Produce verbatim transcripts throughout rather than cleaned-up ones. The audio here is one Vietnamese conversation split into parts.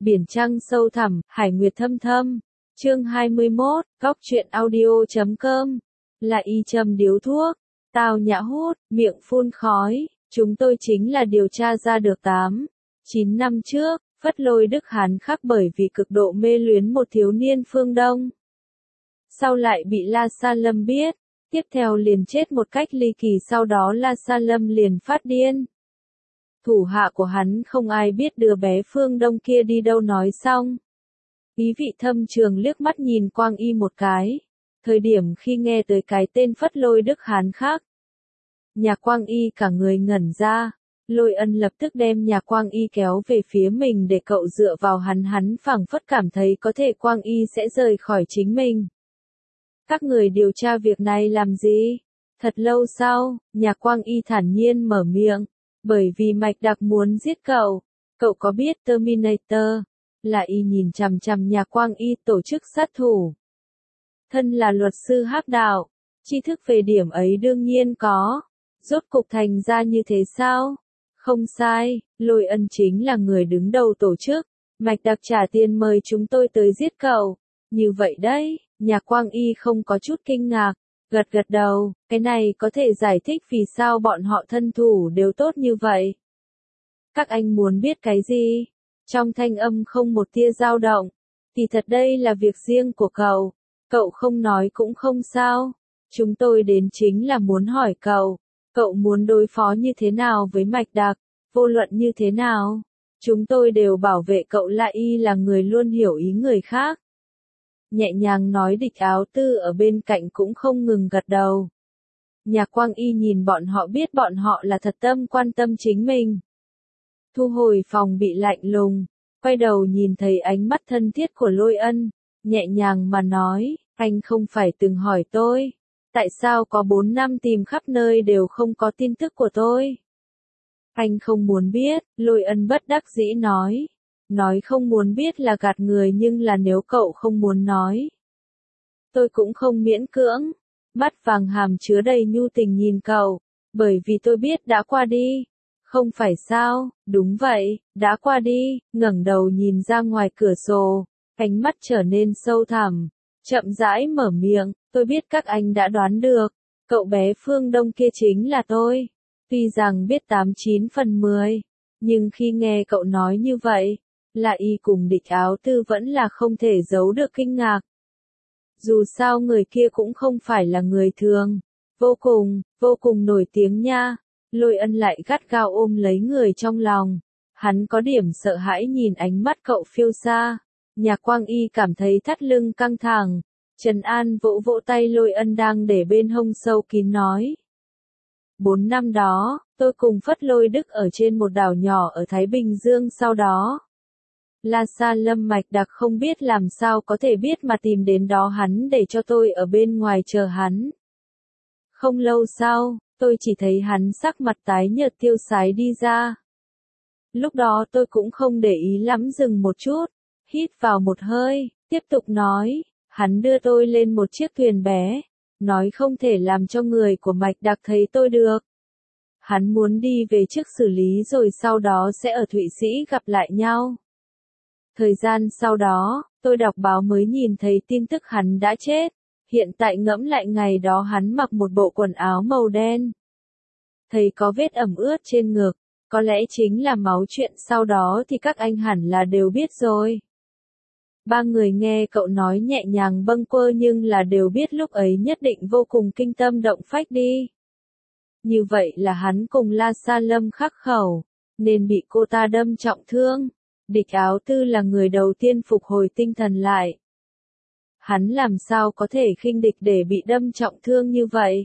Biển trăng sâu thẳm, hải nguyệt thâm thâm. Chương hai mươi mốt, góc truyện audio chấm com. Là y châm điếu thuốc. Tào Nhã hút, miệng phun khói. Chúng tôi chính là điều tra ra được tám, chín năm trước, Phất Lôi Đức Hán khắc bởi vì cực độ mê luyến một thiếu niên phương Đông. Sau lại bị La Sa Lâm biết, tiếp theo liền chết một cách ly kỳ, sau đó La Sa Lâm liền phát điên. Thủ hạ của hắn không ai biết đứa bé phương Đông kia đi đâu nói xong. Ý vị thâm trường liếc mắt nhìn Quang Y một cái. Thời điểm khi nghe tới cái tên Phất Lôi Đức Hán khác, nhà Quang Y cả người ngẩn ra. Lôi Ân lập tức đem nhà Quang Y kéo về phía mình để cậu dựa vào hắn, hắn phảng phất cảm thấy có thể Quang Y sẽ rời khỏi chính mình. Các người điều tra việc này làm gì? Thật lâu sau, nhà Quang Y thản nhiên mở miệng. Bởi vì Mạch Đặc muốn giết cậu. Cậu có biết Terminator là y nhìn chằm chằm nhà Quang Y tổ chức sát thủ. Thân là luật sư hắc đạo, tri thức về điểm ấy đương nhiên có. Rốt cục thành ra như thế sao? Không sai, Lôi Ân chính là người đứng đầu tổ chức. Mạch Đặc trả tiền mời chúng tôi tới giết cậu. Như vậy đấy, nhà Quang Y không có chút kinh ngạc. Gật gật đầu, cái này có thể giải thích vì sao bọn họ thân thủ đều tốt như vậy. Các anh muốn biết cái gì? Trong thanh âm không một tia dao động. Thì thật đây là việc riêng của cậu. Cậu không nói cũng không sao. Chúng tôi đến chính là muốn hỏi cậu. Cậu muốn đối phó như thế nào với Mạch Đặc? Vô luận như thế nào? Chúng tôi đều bảo vệ cậu. La Y là người luôn hiểu ý người khác. Nhẹ nhàng nói. Địch Áo Tư ở bên cạnh cũng không ngừng gật đầu. Nhà Quang Y nhìn bọn họ biết bọn họ là thật tâm quan tâm chính mình. Thu hồi phòng bị lạnh lùng, quay đầu nhìn thấy ánh mắt thân thiết của Lôi Ân, nhẹ nhàng mà nói, anh không phải từng hỏi tôi, tại sao có bốn năm tìm khắp nơi đều không có tin tức của tôi? Anh không muốn biết, Lôi Ân bất đắc dĩ nói. Nói không muốn biết là gạt người, nhưng là nếu cậu không muốn nói, tôi cũng không miễn cưỡng. Mắt vàng hàm chứa đầy nhu tình nhìn cậu, bởi vì tôi biết đã qua đi. Không phải sao? Đúng vậy, đã qua đi. Ngẩng đầu nhìn ra ngoài cửa sổ, ánh mắt trở nên sâu thẳm, chậm rãi mở miệng, tôi biết các anh đã đoán được, cậu bé phương Đông kia chính là tôi. Tuy rằng biết tám chín phần mười, nhưng khi nghe cậu nói như vậy, La Y cùng Địch Áo Tư vẫn là không thể giấu được kinh ngạc. Dù sao người kia cũng không phải là người thường, vô cùng, vô cùng nổi tiếng nha. Lôi Ân lại gắt gao ôm lấy người trong lòng. Hắn có điểm sợ hãi nhìn ánh mắt cậu phiêu xa. Nhà Quang Y cảm thấy thắt lưng căng thẳng. Trần An vỗ vỗ tay Lôi Ân đang để bên hông sâu kín nói. Bốn năm đó, tôi cùng Phất Lôi Đức ở trên một đảo nhỏ ở Thái Bình Dương, sau đó La Sa Lâm Mạch Đặc không biết làm sao có thể biết mà tìm đến đó hắn để cho tôi ở bên ngoài chờ hắn. Không lâu sau, tôi chỉ thấy hắn sắc mặt tái nhợt tiêu sái đi ra. Lúc đó tôi cũng không để ý lắm, dừng một chút, hít vào một hơi, tiếp tục nói, hắn đưa tôi lên một chiếc thuyền bé, nói không thể làm cho người của Mạch Đặc thấy tôi được. Hắn muốn đi về trước xử lý rồi sau đó sẽ ở Thụy Sĩ gặp lại nhau. Thời gian sau đó, tôi đọc báo mới nhìn thấy tin tức hắn đã chết. Hiện tại ngẫm lại ngày đó hắn mặc một bộ quần áo màu đen. Thấy có vết ẩm ướt trên ngực, có lẽ chính là máu, chuyện sau đó thì các anh hẳn là đều biết rồi. Ba người nghe cậu nói nhẹ nhàng bâng quơ nhưng là đều biết lúc ấy nhất định vô cùng kinh tâm động phách đi. Như vậy là hắn cùng La Sa Lâm khắc khẩu, nên bị cô ta đâm trọng thương. Địch Áo Tư là người đầu tiên phục hồi tinh thần lại. Hắn làm sao có thể khinh địch để bị đâm trọng thương như vậy?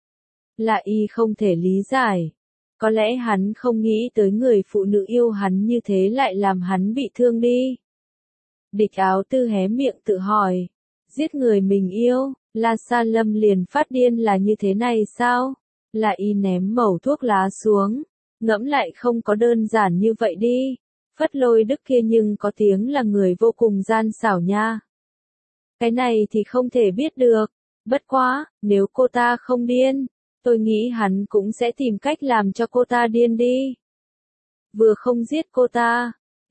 La Y không thể lý giải. Có lẽ hắn không nghĩ tới người phụ nữ yêu hắn như thế lại làm hắn bị thương đi. Địch Áo Tư hé miệng tự hỏi. Giết người mình yêu, La Sa Lâm liền phát điên là như thế này sao? La Y ném mẩu thuốc lá xuống. Ngẫm lại không có đơn giản như vậy đi. Phất Lôi Đức kia nhưng có tiếng là người vô cùng gian xảo nha. Cái này thì không thể biết được. Bất quá, nếu cô ta không điên, tôi nghĩ hắn cũng sẽ tìm cách làm cho cô ta điên đi. Vừa không giết cô ta,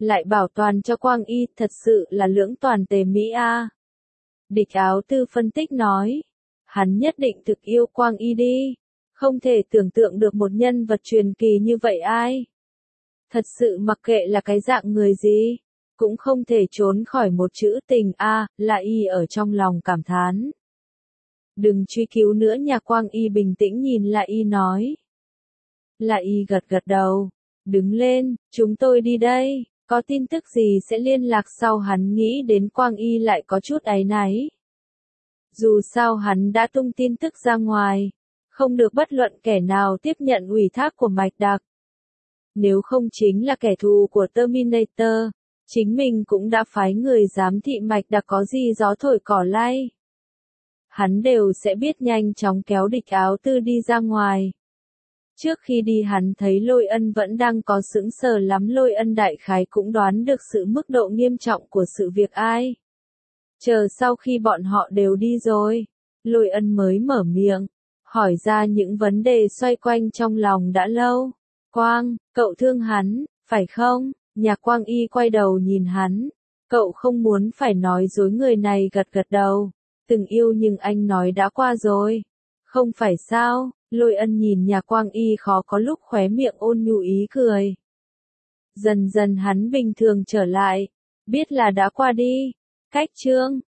lại bảo toàn cho Quang Y, thật sự là lưỡng toàn tề mỹ a. Địch Áo Tư phân tích nói, hắn nhất định thực yêu Quang Y đi, không thể tưởng tượng được một nhân vật truyền kỳ như vậy ai. Thật sự mặc kệ là cái dạng người gì, cũng không thể trốn khỏi một chữ tình a, là y ở trong lòng cảm thán. Đừng truy cứu nữa nhà Quang Y bình tĩnh nhìn lại y nói. Lại y gật gật đầu, đứng lên, chúng tôi đi đây, có tin tức gì sẽ liên lạc sau. Hắn nghĩ đến Quang Y lại có chút áy náy. Dù sao hắn đã tung tin tức ra ngoài, không được bất luận kẻ nào tiếp nhận ủy thác của Mạch Đặc. Nếu không chính là kẻ thù của Terminator, chính mình cũng đã phái người giám thị Mạch Đặc có gì gió thổi cỏ lay. Hắn đều sẽ biết nhanh chóng kéo Địch Áo Tư đi ra ngoài. Trước khi đi hắn thấy Lôi Ân vẫn đang có sững sờ lắm, Lôi Ân đại khái cũng đoán được sự mức độ nghiêm trọng của sự việc ai. Chờ sau khi bọn họ đều đi rồi, Lôi Ân mới mở miệng, hỏi ra những vấn đề xoay quanh trong lòng đã lâu. Quang, cậu thương hắn, phải không? Nhạc Quang Y quay đầu nhìn hắn. Cậu không muốn phải nói dối, người này gật gật đầu. Từng yêu nhưng anh nói đã qua rồi. Không phải sao? Lôi Ân nhìn Nhạc Quang Y khó có lúc khóe miệng ôn nhu ý cười. Dần dần hắn bình thường trở lại. Biết là đã qua đi. Cách chương